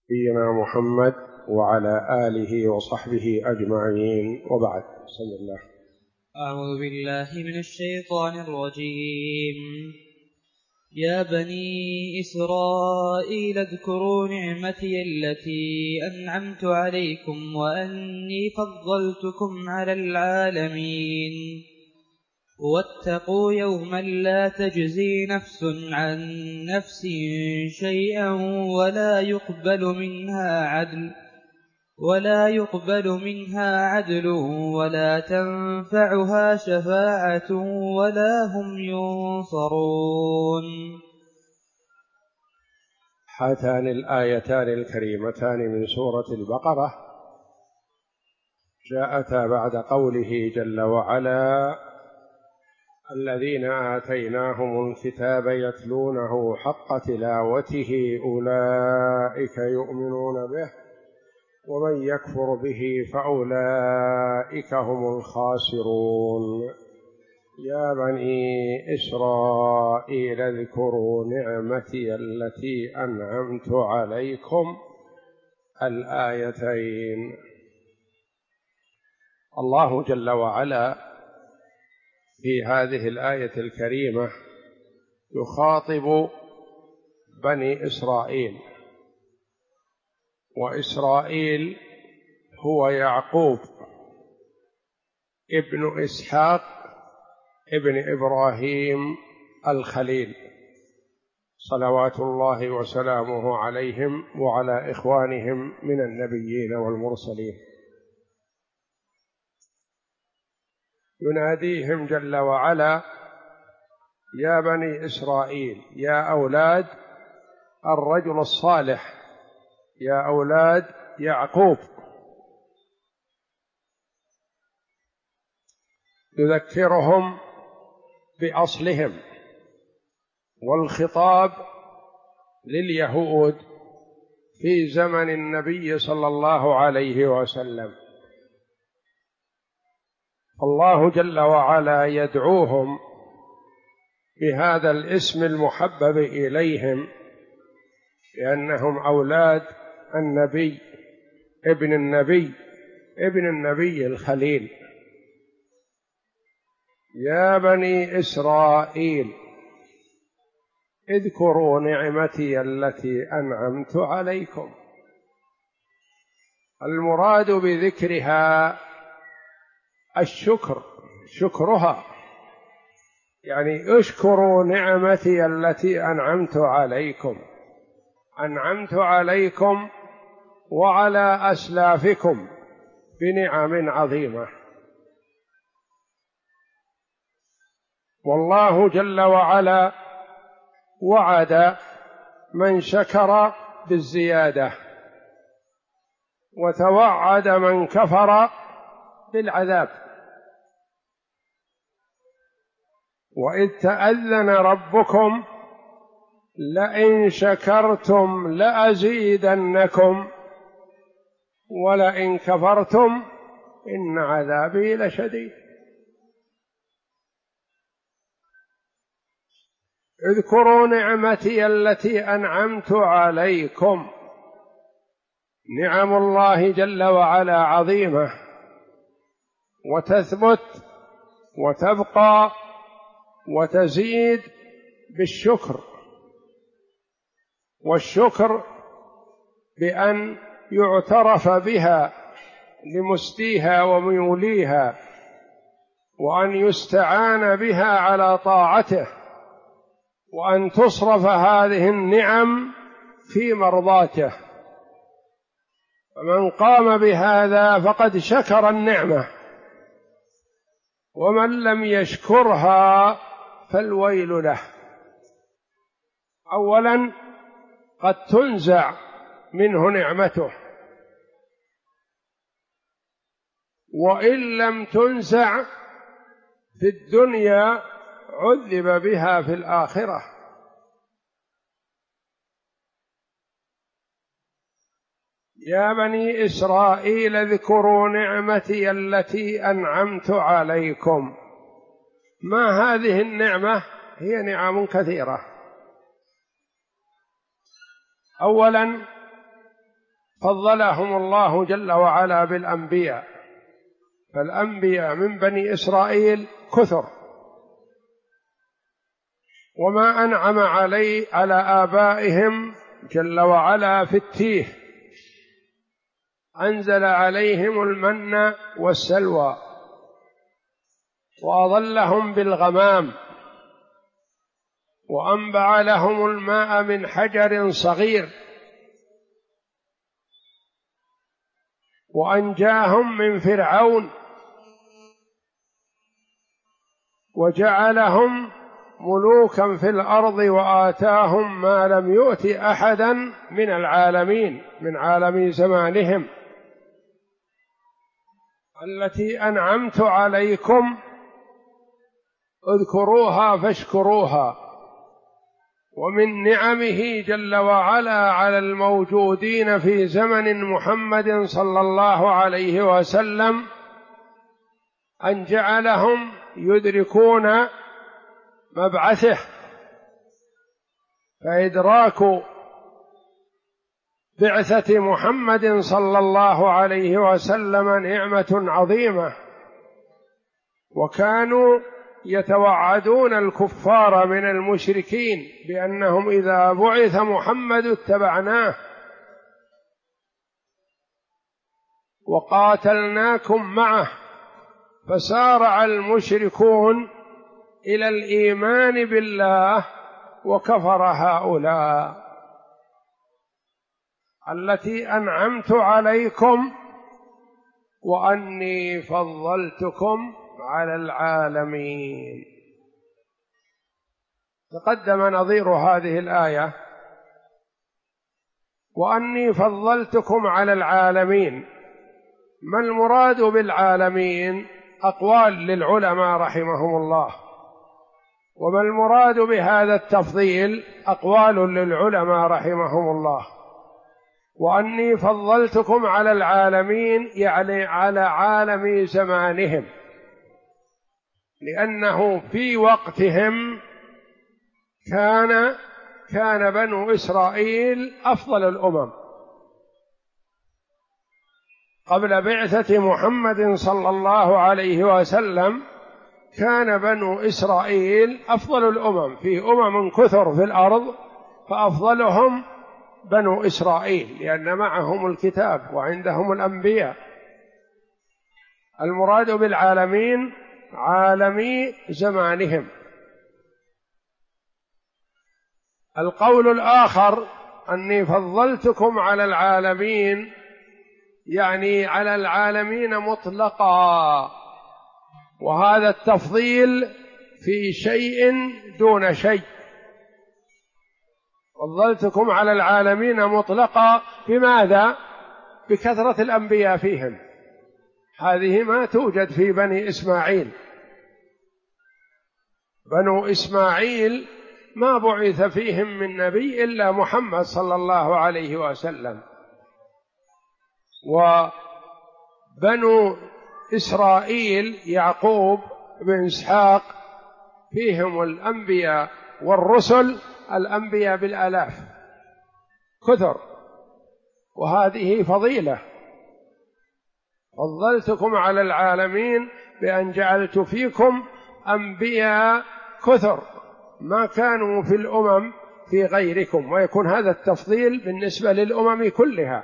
نبينا محمد وعلى آله وصحبه أجمعين، وبعد. بسم الله. أعوذ بالله من الشيطان الرجيم. يا بني إسرائيل اذكروا نعمتي التي أنعمت عليكم وأني فضلتكم على العالمين. واتقوا يوما لا تجزي نفس عن نفس شيئا ولا يقبل منها عدل ولا تنفعها شفاعة ولا هم ينصرون. هاتان الآيتان الكريمتان من سورة البقرة جاءتا بعد قوله جل وعلا: الذين آتيناهم الكتاب يتلونه حق تلاوته أولئك يؤمنون به ومن يكفر به فأولئك هم الخاسرون. يا بني إسرائيل اذكروا نعمتي التي أنعمت عليكم. الآيتين. الله جل وعلا في هذه الآية الكريمة يخاطب بني إسرائيل، وإسرائيل هو يعقوب ابن إسحاق ابن إبراهيم الخليل، صلوات الله وسلامه عليهم وعلى إخوانهم من النبيين والمرسلين. يناديهم جل وعلا: يا بني إسرائيل، يا أولاد الرجل الصالح، يا أولاد يعقوب. يذكرهم بأصلهم، والخطاب لليهود في زمن النبي صلى الله عليه وسلم. الله جل وعلا يدعوهم بهذا الاسم المحبب إليهم، لأنهم أولاد النبي ابن النبي الخليل. يا بني إسرائيل اذكروا نعمتي التي أنعمت عليكم. المراد بذكرها الشكر، شكرها، يعني اشكروا نعمتي التي أنعمت عليكم. أنعمت عليكم وعلى أسلافكم بنعم عظيمة. والله جل وعلا وعد من شكر بالزيادة، وتوعد من كفر بالعذاب. وإذ تأذن ربكم لئن شكرتم لأزيدنكم ولئن كفرتم إن عذابي لشديد. اذكروا نعمتي التي أنعمت عليكم. نعم الله جل وعلا عظيمة، وتثبت وتبقى وتزيد بالشكر، والشكر بأن يعترف بها لمسديها وميوليها، وأن يستعان بها على طاعته، وأن تصرف هذه النعم في مرضاته. فمن قام بهذا فقد شكر النعمة، ومن لم يشكرها فالويل له. أولا قد تنزع منه نعمته، وإن لم تنزع في الدنيا عذب بها في الآخرة. يا بني إسرائيل اذكروا نعمتي التي أنعمت عليكم. ما هذه النعمة؟ هي نعم كثيرة. أولا فضلهم الله جل وعلا بالأنبياء، فالأنبياء من بني إسرائيل كثر، وما أنعم على آبائهم جل وعلا في التيه، أنزل عليهم المن والسلوى، وأظلهم بالغمام، وأنبع لهم الماء من حجر صغير، وأنجاهم من فرعون، وجعلهم ملوكا في الأرض، وآتاهم ما لم يؤت أحدا من العالمين، من عالم زمانهم التي أنعمت عليكم اذكروها فاشكروها. ومن نعمه جل وعلا على الموجودين في زمن محمد صلى الله عليه وسلم أن جعلهم يدركون مبعثه، فإدراك بعثة محمد صلى الله عليه وسلم نعمة عظيمة، وكانوا يتوعدون الكفار من المشركين بأنهم إذا بعث محمد اتبعناه وقاتلناكم معه، فسارع المشركون إلى الإيمان بالله وكفر هؤلاء التي أنعمت عليكم وأني فضلتكم على العالمين. تقدم نظير هذه الآية وأني فضلتكم على العالمين. ما المراد بالعالمين؟ أقوال للعلماء رحمهم الله. وما المراد بهذا التفضيل؟ أقوال للعلماء رحمهم الله. وأني فضلتكم على العالمين يعني على عالم زمانهم، لأنه في وقتهم كان بنو إسرائيل أفضل الأمم. قبل بعثة محمد صلى الله عليه وسلم كان بنو إسرائيل أفضل الأمم، في أمم كثر في الأرض فأفضلهم بنو إسرائيل لأن معهم الكتاب وعندهم الأنبياء. المراد بالعالمين عالمي زمانهم. القول الآخر أني فضلتكم على العالمين يعني على العالمين مطلقا، وهذا التفضيل في شيء دون شيء. فضلتكم على العالمين مطلقا بماذا؟ بكثرة الأنبياء فيهم، هذه ما توجد في بني إسماعيل. بنو إسماعيل ما بعث فيهم من نبي إلا محمد صلى الله عليه وسلم، وبنو إسرائيل يعقوب بن إسحاق فيهم الأنبياء والرسل، الأنبياء بالآلاف كثر، وهذه فضيلة. فضلتكم على العالمين بأن جعلت فيكم أنبياء كثر ما كانوا في الأمم في غيركم، ويكون هذا التفضيل بالنسبة للأمم كلها.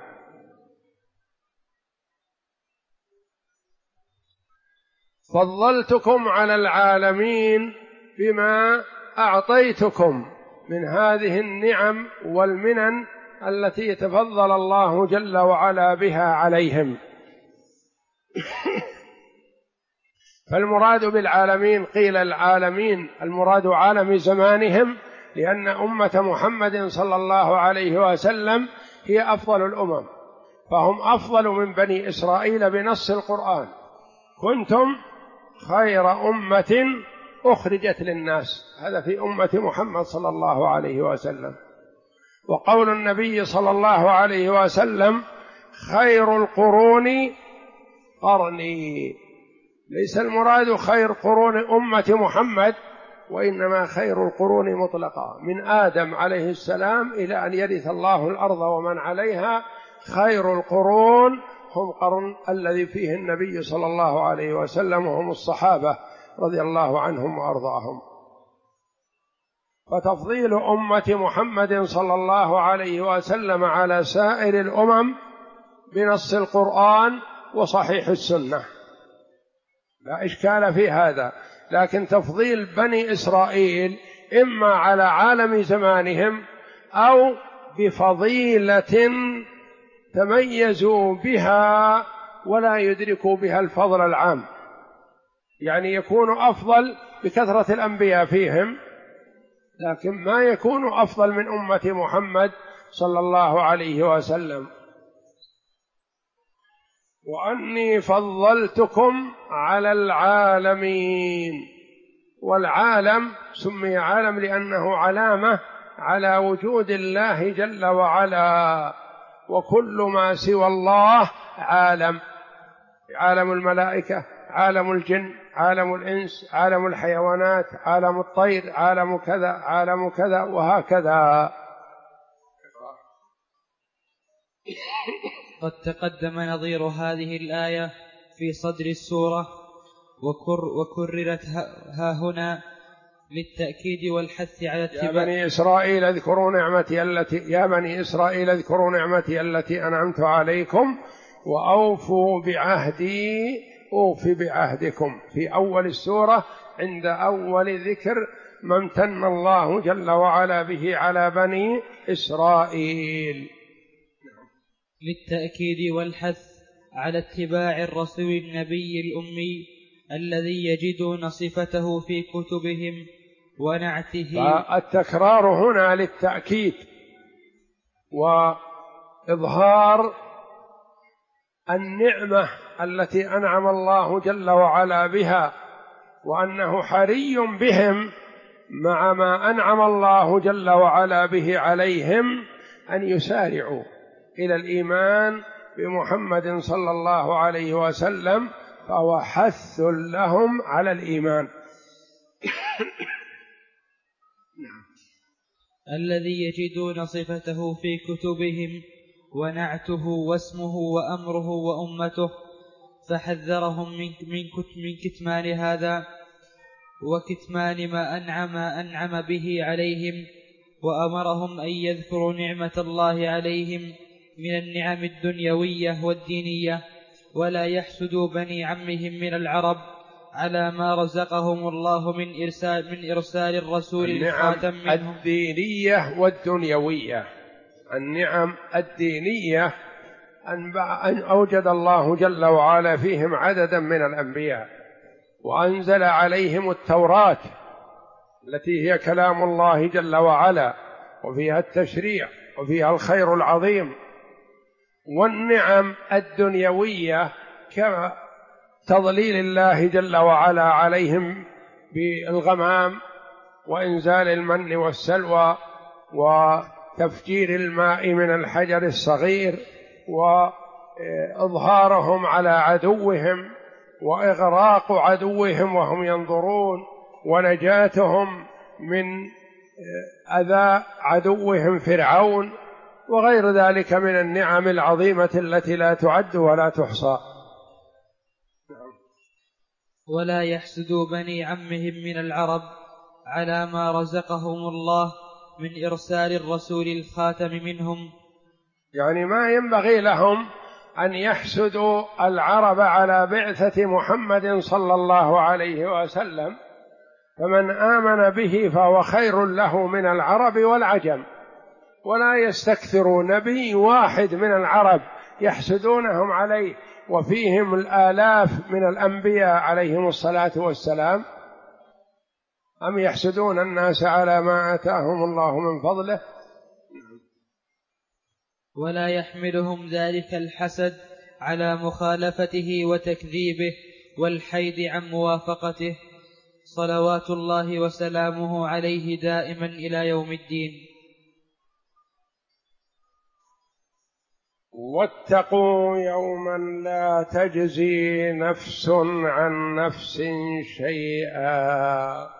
فضلتكم على العالمين بما أعطيتكم من هذه النعم والمنن التي يتفضل الله جل وعلا بها عليهم. فالمراد بالعالمين قيل العالمين المراد عالم زمانهم، لأن أمة محمد صلى الله عليه وسلم هي أفضل الأمم، فهم أفضل من بني إسرائيل بنص القرآن: كنتم خير أمة أخرجت للناس، هذا في أمة محمد صلى الله عليه وسلم. وقول النبي صلى الله عليه وسلم: خير القرون قرني، ليس المراد خير قرون أمة محمد، وإنما خير القرون مطلقا من آدم عليه السلام إلى أن يرث الله الأرض ومن عليها، خير القرون هم قرن الذي فيه النبي صلى الله عليه وسلم، وهم الصحابة رضي الله عنهم وأرضاهم. فتفضيل أمة محمد صلى الله عليه وسلم على سائر الأمم بنص القرآن وصحيح السنة لا إشكال في هذا، لكن تفضيل بني إسرائيل إما على عالم زمانهم أو بفضيلة تميزوا بها ولا يدركوا بها الفضل العام، يعني يكون أفضل بكثرة الأنبياء فيهم، لكن ما يكون أفضل من أمة محمد صلى الله عليه وسلم. وأني فضلتكم على العالمين. والعالم سمي عالم لأنه علامة على وجود الله جل وعلا، وكل ما سوى الله عالم، عالم الملائكة، عالم الجن، عالم الإنس، عالم الحيوانات، عالم الطير، عالم كذا، عالم كذا، وهكذا. قد تقدم نظير هذه الآية في صدر السورة وكررت ها هنا للتأكيد والحث على اتباع. يا بني إسرائيل اذكروا نعمتي التي أنعمت عليكم وأوفوا بعهدي أوف بعهدكم، في أول السورة عند أول ذكر ما امتن الله جل وعلا به على بني إسرائيل. للتأكيد والحث على اتباع الرسول النبي الأمي الذي يجدون صفته في كتبهم ونعته. فالتكرار هنا للتأكيد وإظهار النعمة التي أنعم الله جل وعلا بها، وأنه حري بهم مع ما أنعم الله جل وعلا به عليهم أن يسارعوا إلى الإيمان بمحمد صلى الله عليه وسلم، فهو حث لهم على الإيمان. الذي يجدون صفته في كتبهم ونعته واسمه وأمره وأمته، فحذرهم من كتمان هذا وكتمان ما أنعم به عليهم، وأمرهم أن يذكروا نعمة الله عليهم من النعم الدنيوية والدينية، ولا يحسدوا بني عمهم من العرب على ما رزقهم الله من إرسال الرسول الخاتم منهم. النعم الدينية والدنيوية. النعم الدينية أن أوجد الله جل وعلا فيهم عددا من الأنبياء، وأنزل عليهم التوراة التي هي كلام الله جل وعلا، وفيها التشريع وفيها الخير العظيم. والنعم الدنيوية كتضليل الله جل وعلا عليهم بالغمام وإنزال المن والسلوى وتفجير الماء من الحجر الصغير وإظهارهم على عدوهم وإغراق عدوهم وهم ينظرون، ونجاتهم من أذى عدوهم فرعون، وغير ذلك من النعم العظيمة التي لا تعد ولا تحصى. ولا يحسدوا بني عمهم من العرب على ما رزقهم الله من إرسال الرسول الخاتم منهم، يعني ما ينبغي لهم أن يحسدوا العرب على بعثة محمد صلى الله عليه وسلم، فمن آمن به فهو خير له من العرب والعجم، ولا يستكثروا نبي واحد من العرب يحسدونهم عليه وفيهم الآلاف من الأنبياء عليهم الصلاة والسلام، أم يحسدون الناس على ما آتاهم الله من فضله. ولا يحملهم ذلك الحسد على مخالفته وتكذيبه والحيد عن موافقته، صلوات الله وسلامه عليه دائما إلى يوم الدين. واتقوا يوما لا تجزي نفس عن نفس شيئا.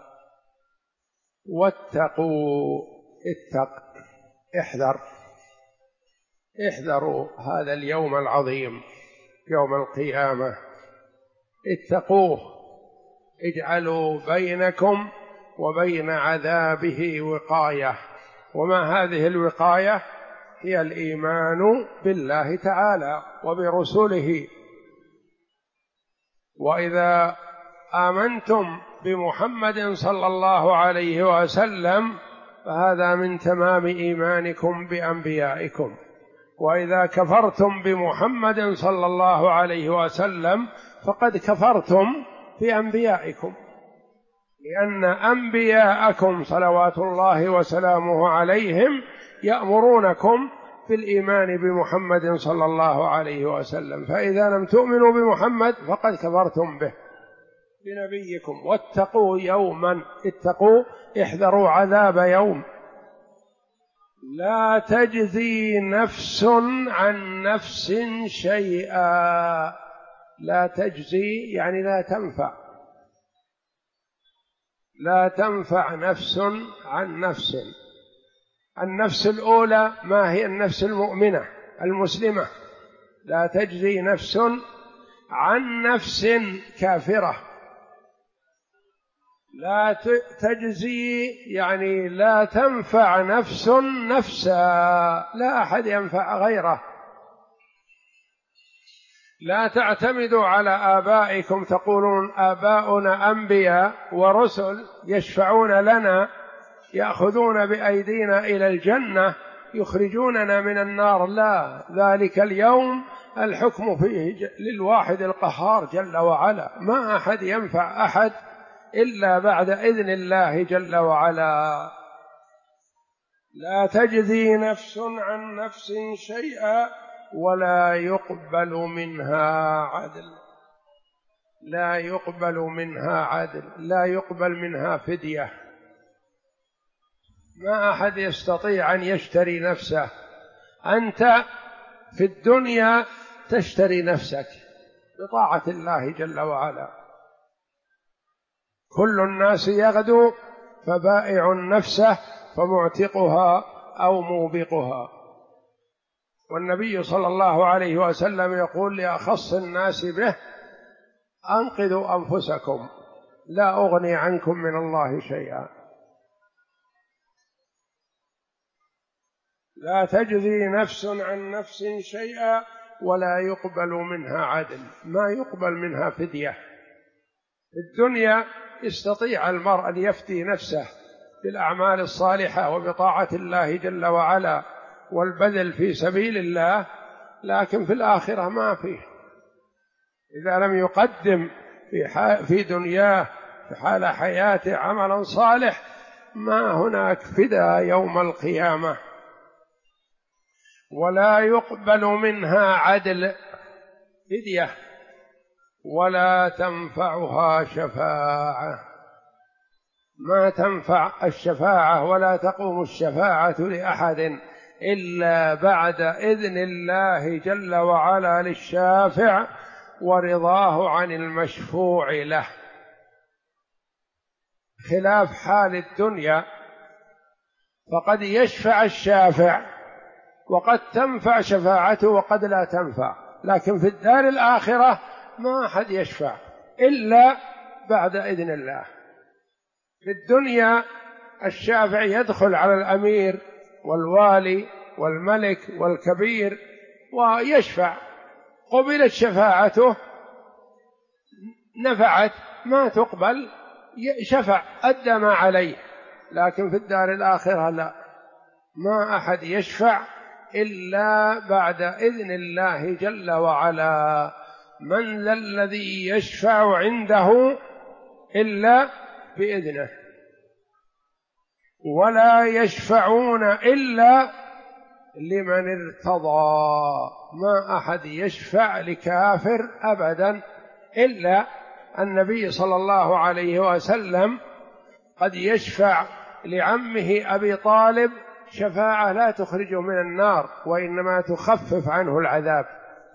واتقوا، احذر، احذروا هذا اليوم العظيم يوم القيامة، اتقوه، اجعلوا بينكم وبين عذابه وقاية. وما هذه الوقاية؟ هي الإيمان بالله تعالى وبرسله. وإذا آمنتم بمحمد صلى الله عليه وسلم فهذا من تمام إيمانكم بأنبيائكم، وإذا كفرتم بمحمد صلى الله عليه وسلم فقد كفرتم بأنبيائكم، لأن أنبياءكم صلوات الله وسلامه عليهم يأمرونكم بالإيمان بمحمد صلى الله عليه وسلم، فإذا لم تؤمنوا بمحمد فقد كفرتم به بنبيكم. واتقوا يوما، اتقوا احذروا عذاب يوم لا تجزي نفس عن نفس شيئا. لا تجزي يعني لا تنفع، لا تنفع نفس عن نفس. النفس الأولى ما هي؟ النفس المؤمنة المسلمة. لا تجزي نفس عن نفس كافرة. لا تجزي يعني لا تنفع نفس نفسا، لا أحد ينفع غيره. لا تعتمدوا على آبائكم تقولون آباؤنا أنبياء ورسل يشفعون لنا، يأخذون بأيدينا إلى الجنة، يخرجوننا من النار. لا، ذلك اليوم الحكم فيه للواحد القهار جل وعلا، ما أحد ينفع أحد إلا بعد إذن الله جل وعلا. لا تجزي نفس عن نفس شيئا ولا يقبل منها عدل. لا يقبل منها عدل، لا يقبل منها فدية. ما أحد يستطيع أن يشتري نفسه. أنت في الدنيا تشتري نفسك بطاعة الله جل وعلا. كل الناس يغدو فبائع نفسه فمعتقها أو موبقها. والنبي صلى الله عليه وسلم يقول لأخص الناس به: أنقذوا أنفسكم لا أغني عنكم من الله شيئا. لا تجزي نفس عن نفس شيئا ولا يقبل منها عدل، ما يقبل منها فدية. في الدنيا يستطيع المرء أن يفدي نفسه بالأعمال الصالحة وبطاعة الله جل وعلا والبذل في سبيل الله، لكن في الآخرة ما فيه. إذا لم يقدم في دنياه في حال حياته عملا صالح ما هناك فداء يوم القيامة. ولا يقبل منها عدل فدية ولا تنفعها شفاعة. ما تنفع الشفاعة ولا تقوم الشفاعة لأحد إلا بعد إذن الله جل وعلا للشافع ورضاه عن المشفوع له، خلاف حال الدنيا، فقد يشفع الشافع وقد تنفع شفاعته وقد لا تنفع. لكن في الدار الآخرة ما أحد يشفع إلا بعد إذن الله. في الدنيا الشافع يدخل على الأمير والوالي والملك والكبير ويشفع، قبلت شفاعته نفعت، ما تقبل شفع أدى ما عليه. لكن في الدار الآخرة لا، ما أحد يشفع إلا بعد إذن الله جل وعلا. من ذا الذي يشفع عنده إلا بإذنه ولا يشفعون إلا لمن ارتضى. ما أحد يشفع لكافر أبدا إلا النبي صلى الله عليه وسلم قد يشفع لعمه أبي طالب شفاعة لا تخرجه من النار وإنما تخفف عنه العذاب،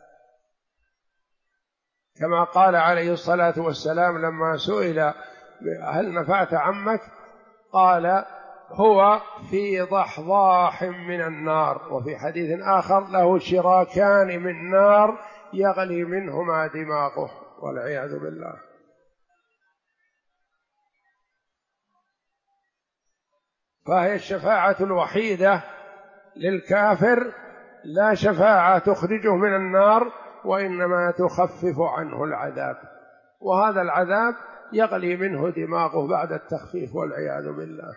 كما قال عليه الصلاة والسلام لما سئل: هل نفعت عمك؟ قال: هو في ضحضاح من النار، وفي حديث آخر له شراكان من نار يغلي منهما دماغه والعياذ بالله. فهي الشفاعة الوحيدة للكافر، لا شفاعة تخرجه من النار، وإنما تخفف عنه العذاب، وهذا العذاب يغلي منه دماغه بعد التخفيف والعياذ بالله.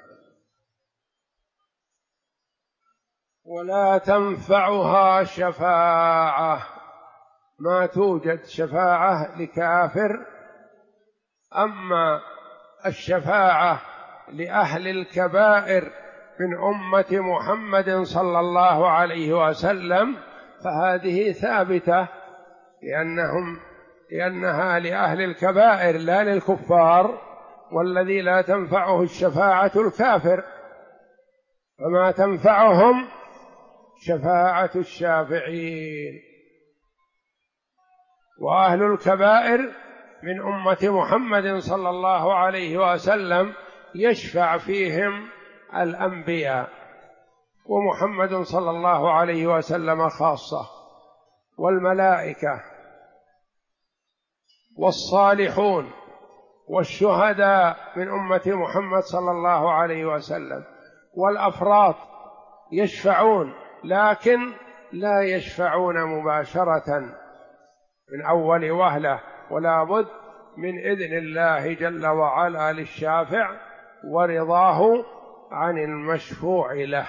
ولا تنفعها شفاعة، ما توجد شفاعة لكافر. أما الشفاعة لأهل الكبائر من أمة محمد صلى الله عليه وسلم فهذه ثابتة، لأنها لأهل الكبائر لا للكفار، والذي لا تنفعه الشفاعة الكافر، فما تنفعهم شفاعة الشافعين. وأهل الكبائر من أمة محمد صلى الله عليه وسلم يشفع فيهم الأنبياء، ومحمد صلى الله عليه وسلم خاصة، والملائكة والصالحون والشهداء من أمة محمد صلى الله عليه وسلم، والأفراد يشفعون، لكن لا يشفعون مباشرة من أول وهلة، ولا بد من إذن الله جل وعلا للشافع ورضاه عن المشفوع له.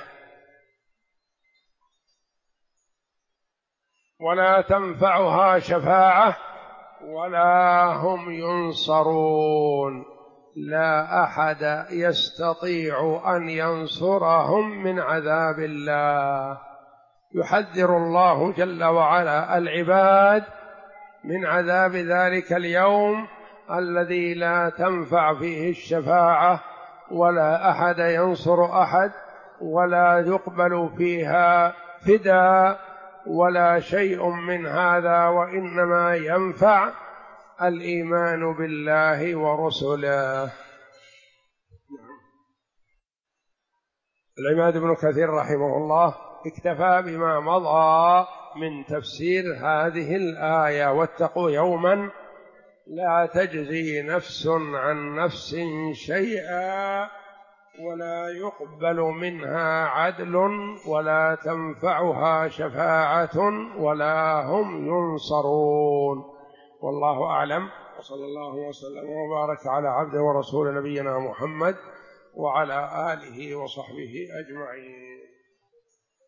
ولا تنفعها شفاعة ولا هم ينصرون، لا أحد يستطيع أن ينصرهم من عذاب الله. يحذر الله جل وعلا العباد من عذاب ذلك اليوم الذي لا تنفع فيه الشفاعة، ولا أحد ينصر أحد، ولا يقبل فيها فداء ولا شيء من هذا، وإنما ينفع الإيمان بالله ورسله. العماد بن كثير رحمه الله اكتفى بما مضى من تفسير هذه الآية: واتقوا يوما لا تجزي نفس عن نفس شيئا ولا يقبل منها عدل ولا تنفعها شفاعة ولا هم ينصرون. والله أعلم، وصلى الله وسلم وبارك على عبده ورسول نبينا محمد وعلى آله وصحبه أجمعين.